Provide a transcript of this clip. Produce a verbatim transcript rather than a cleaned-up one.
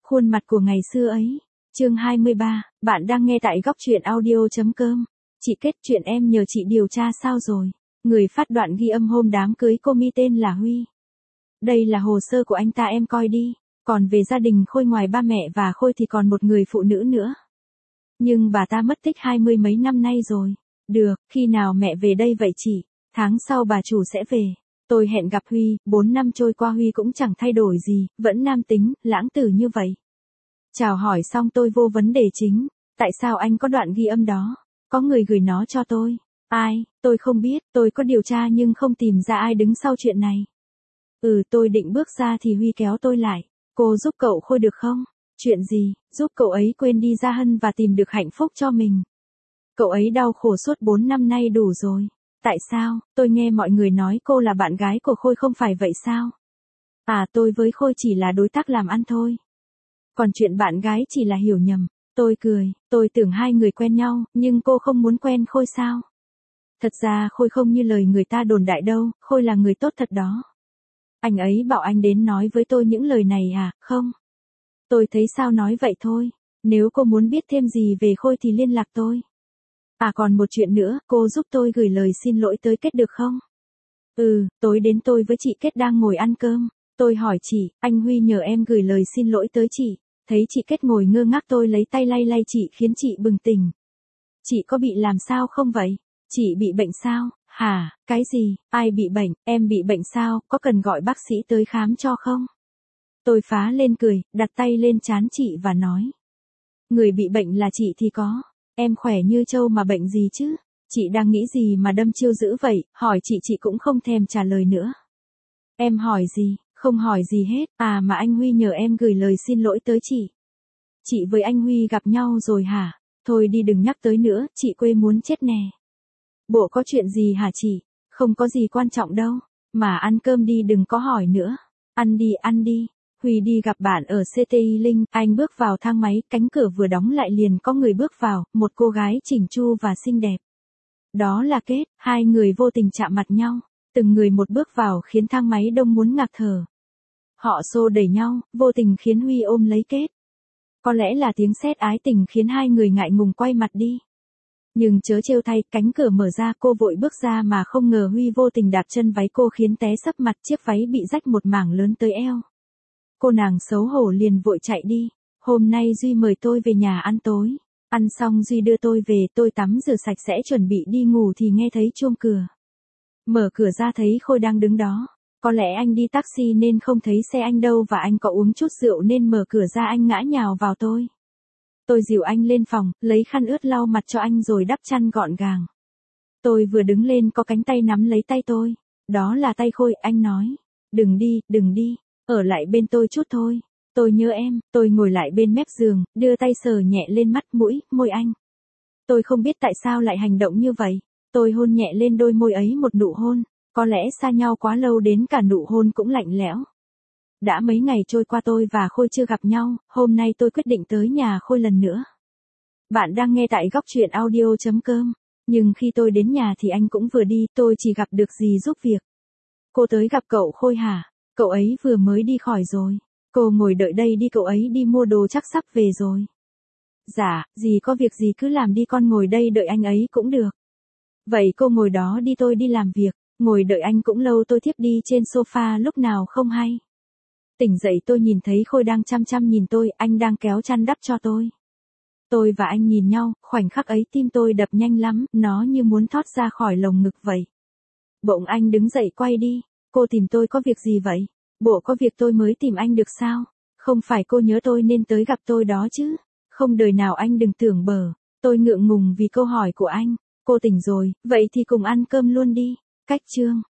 Khuôn mặt của ngày xưa ấy. Chương hai mươi ba, bạn đang nghe tại góc truyện audio.com. Chị kết, chuyện em nhờ chị điều tra sao rồi? Người phát đoạn ghi âm hôm đám cưới cô Mi tên là Huy. Đây là hồ sơ của anh ta, em coi đi. Còn về gia đình Khôi, ngoài ba mẹ và Khôi thì còn một người phụ nữ nữa. Nhưng bà ta mất tích hai mươi mấy năm nay rồi. Được, khi nào mẹ về đây vậy chị? Tháng sau bà chủ sẽ về. Tôi hẹn gặp Huy, bốn năm trôi qua Huy cũng chẳng thay đổi gì, vẫn nam tính, lãng tử như vậy. Chào hỏi xong tôi vô vấn đề chính. Tại sao anh có đoạn ghi âm đó? Có người gửi nó cho tôi. Ai? Tôi không biết, tôi có điều tra nhưng không tìm ra ai đứng sau chuyện này. Ừ, tôi định bước ra thì Huy kéo tôi lại. Cô giúp cậu Khôi được không? Chuyện gì? Giúp cậu ấy quên đi Gia Hân và tìm được hạnh phúc cho mình. Cậu ấy đau khổ suốt bốn năm nay đủ rồi. Tại sao? Tôi nghe mọi người nói cô là bạn gái của Khôi, không phải vậy sao? À, tôi với Khôi chỉ là đối tác làm ăn thôi. Còn chuyện bạn gái chỉ là hiểu nhầm. Tôi cười, tôi tưởng hai người quen nhau, nhưng cô không muốn quen Khôi sao? Thật ra Khôi không như lời người ta đồn đại đâu, Khôi là người tốt thật đó. Anh ấy bảo anh đến nói với tôi những lời này à? Không. Tôi thấy sao nói vậy thôi. Nếu cô muốn biết thêm gì về Khôi thì liên lạc tôi. À, còn một chuyện nữa, cô giúp tôi gửi lời xin lỗi tới Kết được không? Ừ, tối đến tôi với chị Kết đang ngồi ăn cơm. Tôi hỏi chị, anh Huy nhờ em gửi lời xin lỗi tới chị. Thấy chị Kết ngồi ngơ ngác, tôi lấy tay lay lay chị khiến chị bừng tỉnh. Chị có bị làm sao không vậy? Chị bị bệnh sao? Hả? Cái gì? Ai bị bệnh? Em bị bệnh sao? Có cần gọi bác sĩ tới khám cho không? Tôi phá lên cười, đặt tay lên trán chị và nói. Người bị bệnh là chị thì có. Em khỏe như trâu mà bệnh gì chứ? Chị đang nghĩ gì mà đâm chiêu dữ vậy? Hỏi chị chị cũng không thèm trả lời nữa. Em hỏi gì? Không hỏi gì hết. À mà anh Huy nhờ em gửi lời xin lỗi tới chị. Chị với anh Huy gặp nhau rồi hả? Thôi đi, đừng nhắc tới nữa, chị quê muốn chết nè. Bộ có chuyện gì hả chị? Không có gì quan trọng đâu. Mà ăn cơm đi, đừng có hỏi nữa. Ăn đi, ăn đi. Huy đi gặp bạn ở xê tê i Linh, anh bước vào thang máy, cánh cửa vừa đóng lại liền có người bước vào, một cô gái chỉnh chu và xinh đẹp. Đó là Kết, hai người vô tình chạm mặt nhau, từng người một bước vào khiến thang máy đông muốn ngạt thở. Họ xô đẩy nhau, vô tình khiến Huy ôm lấy Kết. Có lẽ là tiếng sét ái tình khiến hai người ngại ngùng quay mặt đi. Nhưng chớ trêu thay, cánh cửa mở ra, cô vội bước ra mà không ngờ Huy vô tình đạp chân váy cô khiến té sấp mặt, chiếc váy bị rách một mảng lớn tới eo. Cô nàng xấu hổ liền vội chạy đi. Hôm nay Duy mời tôi về nhà ăn tối. Ăn xong Duy đưa tôi về, tôi tắm rửa sạch sẽ chuẩn bị đi ngủ thì nghe thấy chuông cửa. Mở cửa ra thấy Khôi đang đứng đó. Có lẽ anh đi taxi nên không thấy xe anh đâu, và anh có uống chút rượu nên mở cửa ra anh ngã nhào vào tôi. Tôi dìu anh lên phòng, lấy khăn ướt lau mặt cho anh rồi đắp chăn gọn gàng. Tôi vừa đứng lên có cánh tay nắm lấy tay tôi. Đó là tay Khôi, anh nói. Đừng đi, đừng đi. Ở lại bên tôi chút thôi. Tôi nhớ em. Tôi ngồi lại bên mép giường, đưa tay sờ nhẹ lên mắt, mũi, môi anh. Tôi không biết tại sao lại hành động như vậy. Tôi hôn nhẹ lên đôi môi ấy một nụ hôn. Có lẽ xa nhau quá lâu đến cả nụ hôn cũng lạnh lẽo. Đã mấy ngày trôi qua tôi và Khôi chưa gặp nhau, hôm nay tôi quyết định tới nhà Khôi lần nữa. Bạn đang nghe tại góc truyện audio.com. Nhưng khi tôi đến nhà thì anh cũng vừa đi, tôi chỉ gặp được dì giúp việc. Cô tới gặp cậu Khôi hả? Cậu ấy vừa mới đi khỏi rồi. Cô ngồi đợi đây đi, cậu ấy đi mua đồ chắc sắp về rồi. Dạ, dì có việc gì cứ làm đi, con ngồi đây đợi anh ấy cũng được. Vậy cô ngồi đó đi, tôi đi làm việc. Ngồi đợi anh cũng lâu, tôi thiếp đi trên sofa lúc nào không hay. Tỉnh dậy tôi nhìn thấy Khôi đang chăm chăm nhìn tôi, anh đang kéo chăn đắp cho tôi. Tôi và anh nhìn nhau, khoảnh khắc ấy tim tôi đập nhanh lắm, nó như muốn thoát ra khỏi lồng ngực vậy. Bỗng anh đứng dậy quay đi. Cô tìm tôi có việc gì vậy? Bộ có việc tôi mới tìm anh được sao? Không phải cô nhớ tôi nên tới gặp tôi đó chứ? Không, đời nào anh đừng tưởng bở. Tôi ngượng ngùng vì câu hỏi của anh. Cô tỉnh rồi, vậy thì cùng ăn cơm luôn đi. Cách chương.